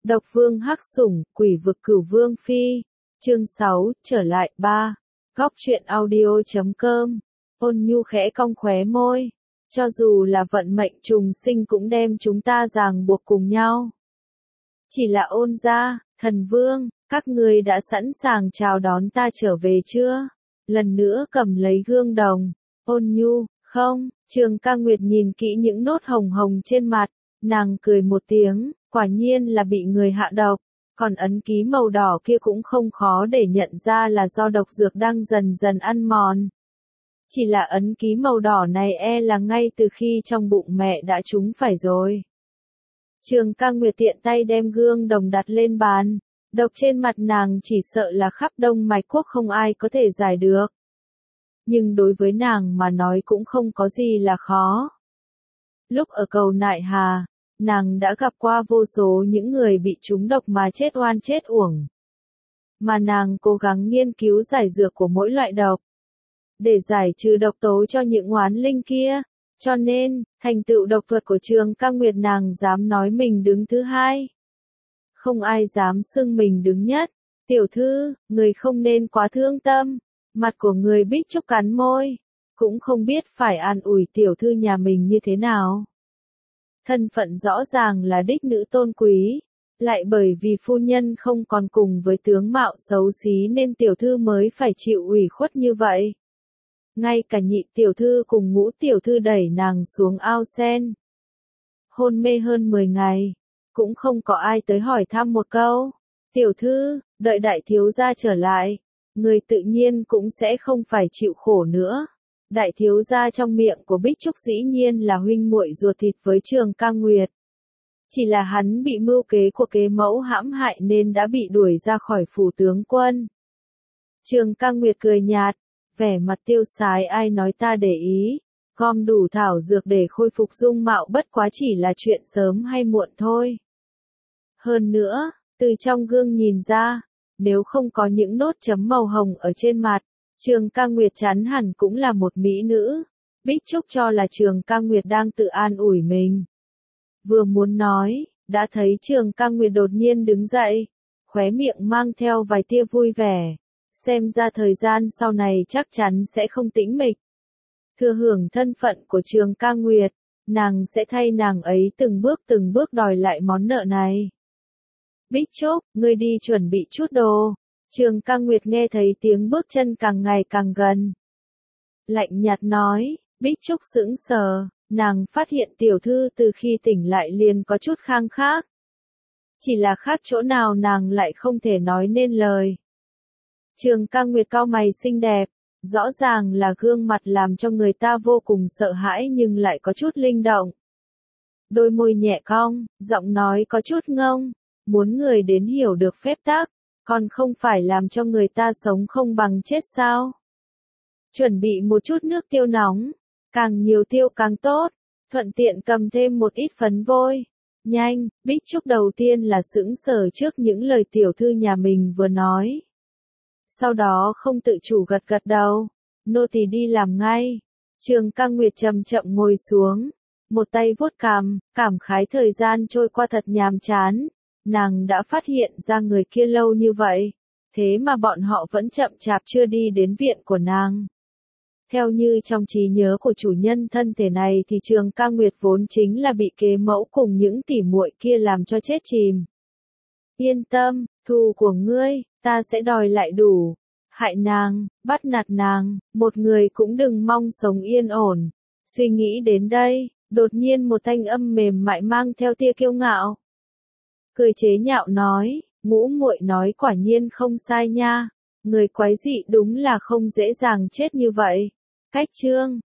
Độc vương hắc sủng, quỷ vực cửu vương phi. Chương 6, trở lại 3. Góc truyện audio.com. Ôn nhu khẽ cong khóe môi. Cho dù là vận mệnh trùng sinh cũng đem chúng ta ràng buộc cùng nhau. Chỉ là Ôn gia, thần vương, các ngươi đã sẵn sàng chào đón ta trở về chưa? Lần nữa cầm lấy gương đồng. Ôn nhu, không, Trường Ca Nguyệt nhìn kỹ những nốt hồng hồng trên mặt, nàng cười một tiếng, quả nhiên là bị người hạ độc. Còn ấn ký màu đỏ kia cũng không khó để nhận ra là do độc dược đang dần dần ăn mòn. Chỉ là ấn ký màu đỏ này là ngay từ khi trong bụng mẹ đã trúng phải rồi. Trường Ca Nguyệt tiện tay đem gương đồng đặt lên bàn. Độc trên mặt nàng chỉ sợ là khắp Đông Mạch Quốc không ai có thể giải được. Nhưng đối với nàng mà nói cũng không có gì là khó. Lúc ở cầu Nại Hà, nàng đã gặp qua vô số những người bị trúng độc mà chết oan chết uổng. Mà nàng cố gắng nghiên cứu giải dược của mỗi loại độc, để giải trừ độc tố cho những oán linh kia. Cho nên, thành tựu độc thuật của Trường Ca Nguyệt nàng dám nói mình đứng thứ hai. Không ai dám xưng mình đứng nhất. Tiểu thư, người không nên quá thương tâm. Mặt của người Bích Trúc cắn môi. Cũng không biết phải an ủi tiểu thư nhà mình như thế nào. Thân phận rõ ràng là đích nữ tôn quý. Lại bởi vì phu nhân không còn cùng với tướng mạo xấu xí nên tiểu thư mới phải chịu ủy khuất như vậy. Ngay cả nhị tiểu thư cùng ngũ tiểu thư đẩy nàng xuống ao sen. Hôn mê hơn 10 ngày. Cũng không có ai tới hỏi thăm một câu. Tiểu thư, đợi đại thiếu gia trở lại. Người tự nhiên cũng sẽ không phải chịu khổ nữa. Đại thiếu gia trong miệng của Bích Trúc dĩ nhiên là huynh muội ruột thịt với Trường Ca Nguyệt. Chỉ là hắn bị mưu kế của kế mẫu hãm hại nên đã bị đuổi ra khỏi phủ tướng quân. Trường Ca Nguyệt cười nhạt, vẻ mặt tiêu sái ai nói ta để ý. Gom đủ thảo dược để khôi phục dung mạo bất quá chỉ là chuyện sớm hay muộn thôi. Hơn nữa, từ trong gương nhìn ra, nếu không có những nốt chấm màu hồng ở trên mặt, Trường Ca Nguyệt chắn hẳn cũng là một mỹ nữ. Bích Trúc cho là Trường Ca Nguyệt đang tự an ủi mình. Vừa muốn nói, đã thấy Trường Ca Nguyệt đột nhiên đứng dậy, khóe miệng mang theo vài tia vui vẻ. Xem ra thời gian sau này chắc chắn sẽ không tĩnh mịch. Thừa hưởng thân phận của Trường Ca Nguyệt, nàng sẽ thay nàng ấy từng bước đòi lại món nợ này. Bích Trúc, ngươi đi chuẩn bị chút đồ. Trường Ca Nguyệt nghe thấy tiếng bước chân càng ngày càng gần. Lạnh nhạt nói, Bích Trúc sững sờ, nàng phát hiện tiểu thư từ khi tỉnh lại liền có chút khang khác. Chỉ là khác chỗ nào nàng lại không thể nói nên lời. Trường Ca Nguyệt cau mày xinh đẹp, rõ ràng là gương mặt làm cho người ta vô cùng sợ hãi nhưng lại có chút linh động. Đôi môi nhẹ cong, giọng nói có chút ngông, muốn người đến hiểu được phép tắc, còn không phải làm cho người ta sống không bằng chết sao. Chuẩn bị một chút nước tiêu nóng, càng nhiều tiêu càng tốt, thuận tiện cầm thêm một ít phấn vôi. Nhanh, Bích Trúc đầu tiên là sững sờ trước những lời tiểu thư nhà mình vừa nói. Sau đó không tự chủ gật gật đầu, nô tỳ đi làm ngay. Trường Ca Nguyệt chậm chậm ngồi xuống, một tay vuốt cằm, cảm khái thời gian trôi qua thật nhàm chán. Nàng đã phát hiện ra người kia lâu như vậy, thế mà bọn họ vẫn chậm chạp chưa đi đến viện của nàng. Theo như trong trí nhớ của chủ nhân thân thể này thì Trường Ca Nguyệt vốn chính là bị kế mẫu cùng những tỉ muội kia làm cho chết chìm. Yên tâm, thù của ngươi, ta sẽ đòi lại đủ. Hại nàng, bắt nạt nàng, một người cũng đừng mong sống yên ổn. Suy nghĩ đến đây, đột nhiên một thanh âm mềm mại mang theo tia kiêu ngạo. Cười chế nhạo nói, ngũ muội nói quả nhiên không sai nha. Người quái dị đúng là không dễ dàng chết như vậy. Cách chương,